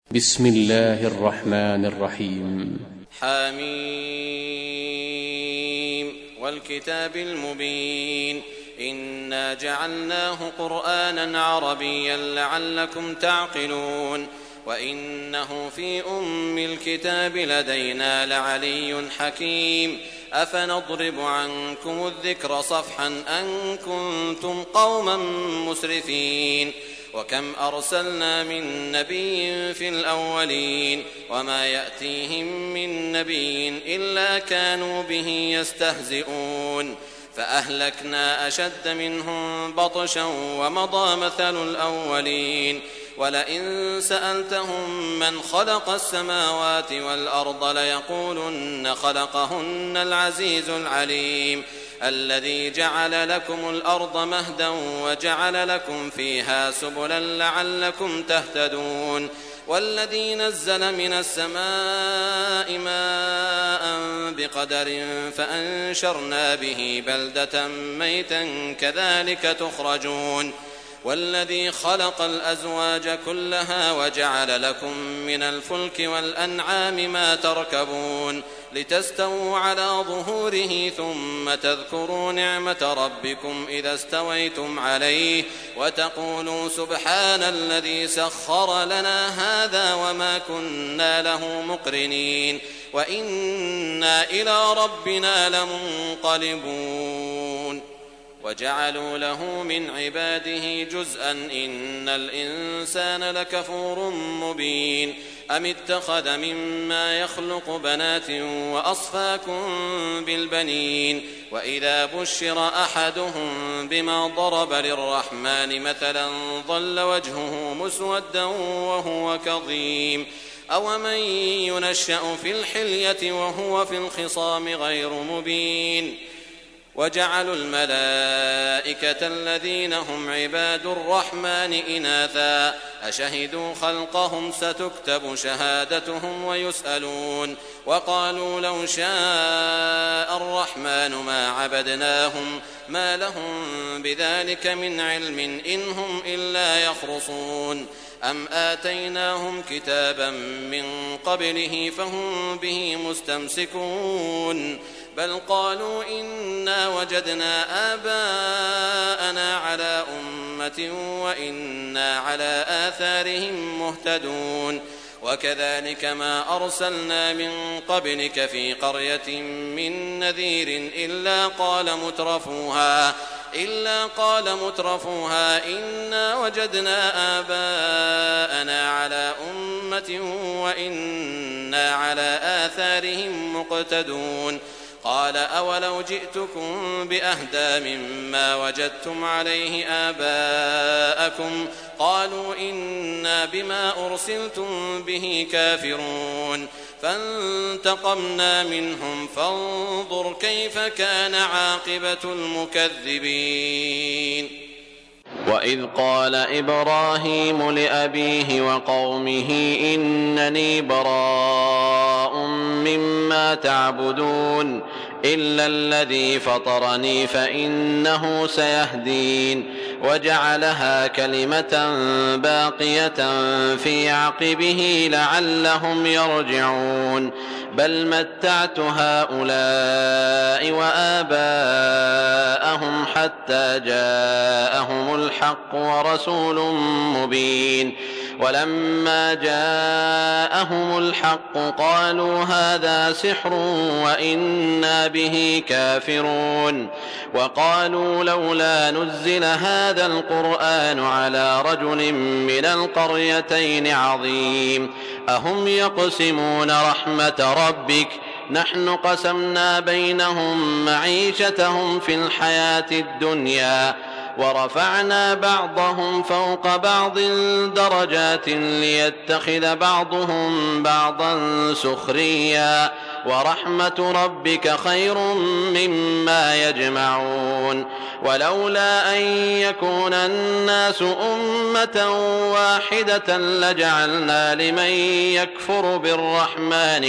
بسم الله الرحمن الرحيم. حميم والكتاب المبين إنا جعلناه قرآنا عربيا لعلكم تعقلون وإنه في أم الكتاب لدينا لعلي حكيم أفنضرب عنكم الذكر صفحا أن كنتم قوما مسرفين وكم أرسلنا من نبي في الأولين وما يأتيهم من نبي إلا كانوا به يستهزئون فأهلكنا أشد منهم بطشا ومضى مثل الأولين ولئن سألتهم من خلق السماوات والأرض ليقولن خلقهن العزيز العليم الذي جعل لكم الأرض مهدا وجعل لكم فيها سبلا لعلكم تهتدون والذي نزل من السماء ماء بقدر فأنشرنا به بلدة ميتا كذلك تخرجون والذي خلق الأزواج كلها وجعل لكم من الفلك والأنعام ما تركبون لتستووا على ظهوره ثم تذكروا نعمة ربكم إذا استويتم عليه وتقولوا سبحان الذي سخر لنا هذا وما كنا له مقرنين وإنا إلى ربنا لمنقلبون وجعلوا له من عباده جزءا إن الإنسان لكفور مبين أم اتخذ مما يخلق بنات وأصفاكم بالبنين وإذا بشر أحدهم بما ضرب للرحمن مثلا ظل وجهه مسودا وهو كظيم أومن ينشأ في الحلية وهو في الخصام غير مبين وجعلوا الملائكة الذين هم عباد الرحمن إناثا أشهدوا خلقهم ستكتب شهادتهم ويسألون وقالوا لو شاء الرحمن ما عبدناهم ما لهم بذلك من علم إن هم إلا يخرصون أم آتيناهم كتابا من قبله فهم به مستمسكون بل قالوا إنا وجدنا آباءنا على أمة وإنا على آثارهم مهتدون وكذلك ما أرسلنا من قبلك في قرية من نذير إلا قال مترفوها إنا وجدنا آباءنا على أمة وإنا على آثارهم مقتدون قال أولو جئتكم بأهدى مما وجدتم عليه آباءكم قالوا إنا بما أرسلتم به كافرون فانتقمنا منهم فانظر كيف كان عاقبة المكذبين وإذ قال إبراهيم لأبيه وقومه إنني براء مما تعبدون إلا الذي فطرني فإنه سيهدين وجعلها كلمة باقية في عقبه لعلهم يرجعون بل متعت هؤلاء وآباءهم حتى جاءهم الحق ورسول مبين ولما جاءهم الحق قالوا هذا سحر وإنا به كافرون وقالوا لولا نزل هذا القرآن على رجل من القريتين عظيم أهم يقسمون رحمة ربك نحن قسمنا بينهم معيشتهم في الحياة الدنيا ورفعنا بعضهم فوق بعض درجات ليتخذ بعضهم بعضا سخريا ورحمة ربك خير مما يجمعون ولولا أن يكون الناس أمة واحدة لجعلنا لمن يكفر بالرحمن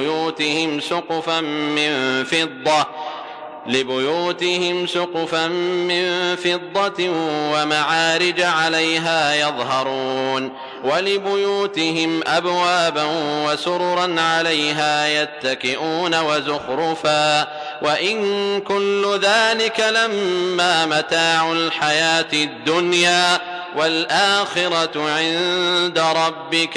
لبيوتهم سقفا من فضة ومعارج عليها يظهرون ولبيوتهم أبوابا وسررا عليها يتكئون وزخرفا وإن كل ذلك لما متاع الحياة الدنيا والآخرة عند ربك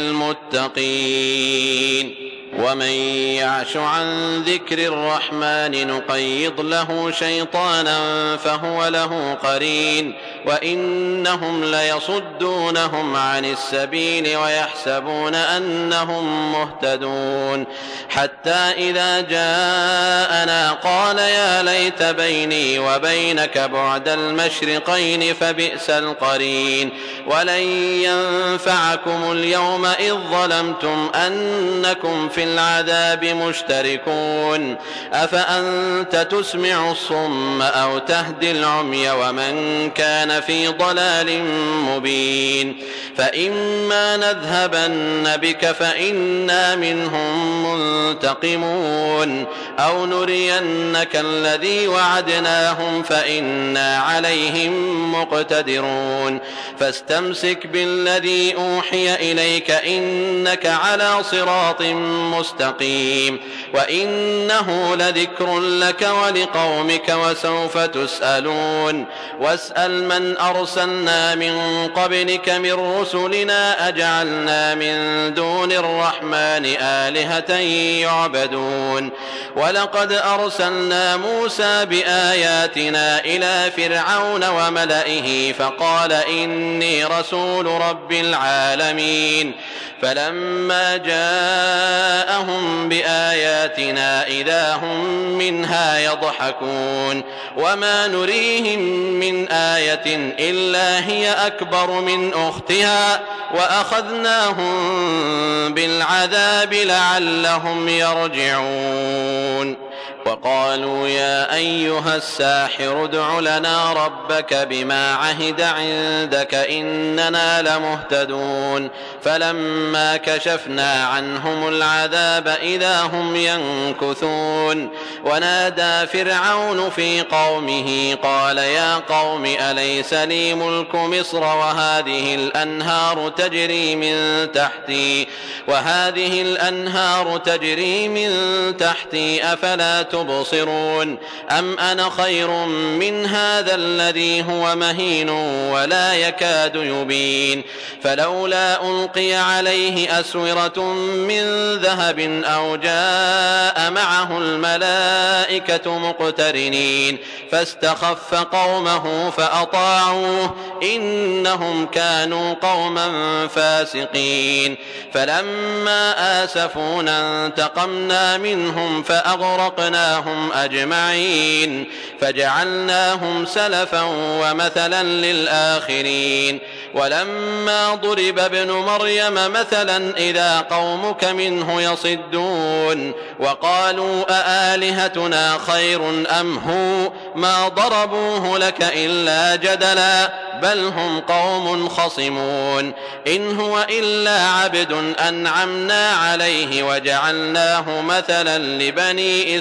للمتقين. ومن يعش عن ذكر الرحمن نقيض له شيطانا فهو له قرين وإنهم ليصدونهم عن السبيل ويحسبون أنهم مهتدون حتى إذا جاءنا قال يا ليت بيني وبينك بعد المشرقين فبئس القرين ولن ينفعكم اليوم إذ ظلمتم أنكم في العذاب مشتركون أفأنت تسمع الصم أو تهدي العمي ومن كان في ضلال مبين فإما نذهبن بك فإنا منهم منتقمون أو نرينك الذي وعدناهم فإنا عليهم مقتدرون فاستمسك بالذي أوحي إليك إنك على صراط مستقيم وإنه لذكر لك ولقومك وسوف تسألون واسأل من أرسلنا من قبلك من رسلنا أجعلنا من دون الرحمن آلهة يعبدون ولقد أرسلنا موسى بآياتنا إلى فرعون وملئه فقال إني رسول رب العالمين فلما جاءهم بآياتنا إذا هم منها يضحكون وما نريهم من آية إلا هي أكبر من أختها وأخذناهم بالعذاب لعلهم يرجعون وقالوا يا أيها الساحر ادع لنا ربك بما عهد عندك إننا لمهتدون فلما كشفنا عنهم العذاب إذا هم ينكثون ونادى فرعون في قومه قال يا قوم أليس لي ملك مصر وهذه الأنهار تجري من تحتي أفلا تبصرون أم أنا خير من هذا الذي هو مهين ولا يكاد يبين فلولا ألقي عليه أسورة من ذهب أو جاء معه الملائكة مقترنين فاستخف قومه فأطاعوه إنهم كانوا قوما فاسقين فلما آسفونا انتقمنا منهم فأغرقناهم أجمعين فجعلناهم سلفا ومثلا للآخرين ولما ضرب ابن مريم مثلا إذا قومك منه يصدون وقالوا أآلهتنا خير أم هو ما ضربوه لك إلا جدلا بل هم قوم خصمون إن هو إلا عبد أنعمنا عليه وجعلناه مثلا لبني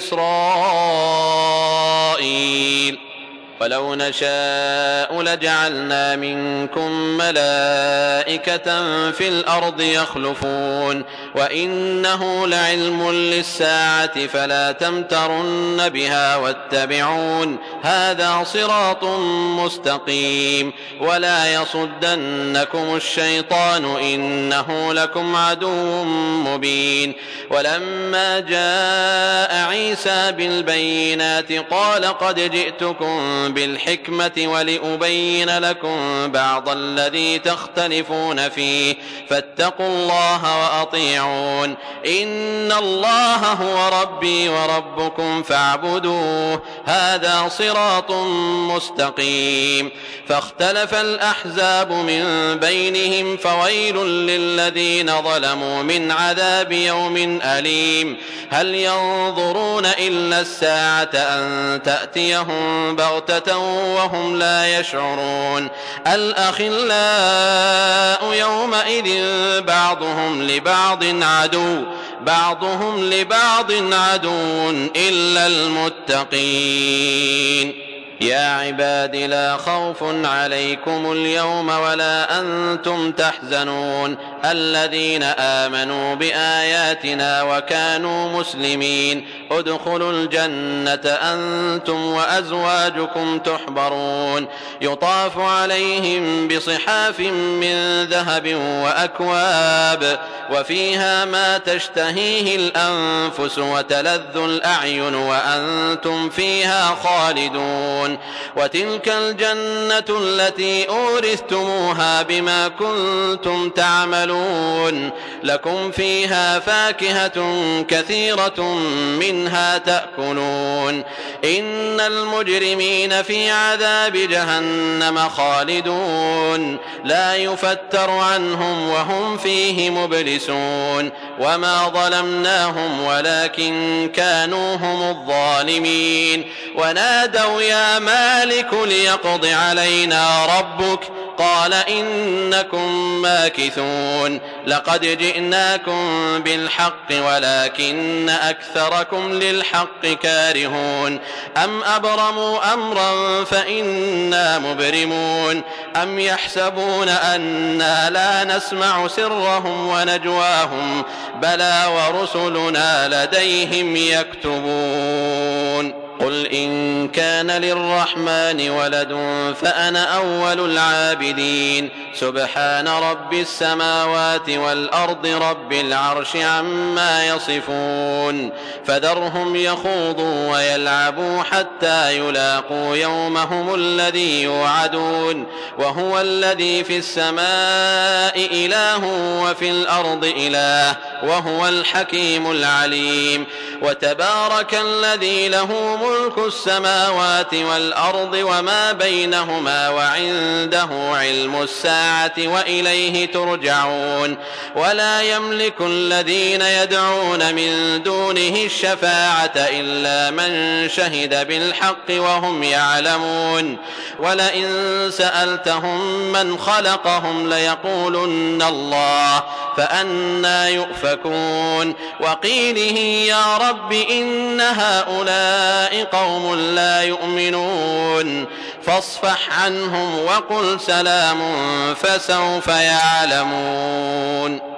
إسرائيل ولو نشاء لجعلنا منكم ملائكة في الأرض يخلفون وإنه لعلم للساعة فلا تمترن بها واتبعون هذا صراط مستقيم ولا يصدنكم الشيطان إنه لكم عدو مبين ولما جاء عيسى بالبينات قال قد جئتكم بالحكمة ولأبين لكم بعض الذي تختلفون فيه فاتقوا الله وأطيعون إن الله هو ربي وربكم فاعبدوه هذا صراط مستقيم فاختلف الأحزاب من بينهم فويل للذين ظلموا من عذاب يوم أليم هل ينظرون إلا الساعة أن تأتيهم بغتة وهم لا يشعرون الأخلاء يومئذ بعضهم لبعض عدو إلا المتقين يا عباد لا خوف عليكم اليوم ولا أنتم تحزنون الذين آمنوا بآياتنا وكانوا مسلمين ادخلوا الجنة أنتم وأزواجكم تحبرون يطاف عليهم بصحاف من ذهب وأكواب وفيها ما تشتهيه الأنفس وتلذ الأعين وأنتم فيها خالدون وتلك الجنة التي أورثتموها بما كنتم تعملون لكم فيها فاكهة كثيرة منها تأكلون إن المجرمين في عذاب جهنم خالدون لا يفتر عنهم وهم فيه مبلسون وما ظلمناهم ولكن كانوا هم الظالمين ونادوا يا مالك ليقض علينا ربك قال إنكم ماكثون لقد جئناكم بالحق ولكن أكثركم للحق كارهون أم أبرموا أمرا فإنا مبرمون أم يحسبون أنا لا نسمع سرهم ونجواهم بلى ورسلنا لديهم يكتبون قل إن كان للرحمن ولد فأنا أول العابدين سبحان رب السماوات والأرض رب العرش عما يصفون فذرهم يخوضوا ويلعبوا حتى يلاقوا يومهم الذي يوعدون وهو الذي في السماء إله وفي الأرض إله وهو الحكيم العليم وتبارك الذي له ملك السماوات والأرض وما بينهما وعنده علم الساعة وإليه ترجعون ولا يملك الذين يدعون من دونه الشفاعة إلا من شهد بالحق وهم يعلمون ولئن سألتهم من خلقهم ليقولن الله فأنى يؤفكون وقيله يا رب إن هؤلاء قوم لا يؤمنون فاصفح عنهم وقل سلام فسوف يعلمون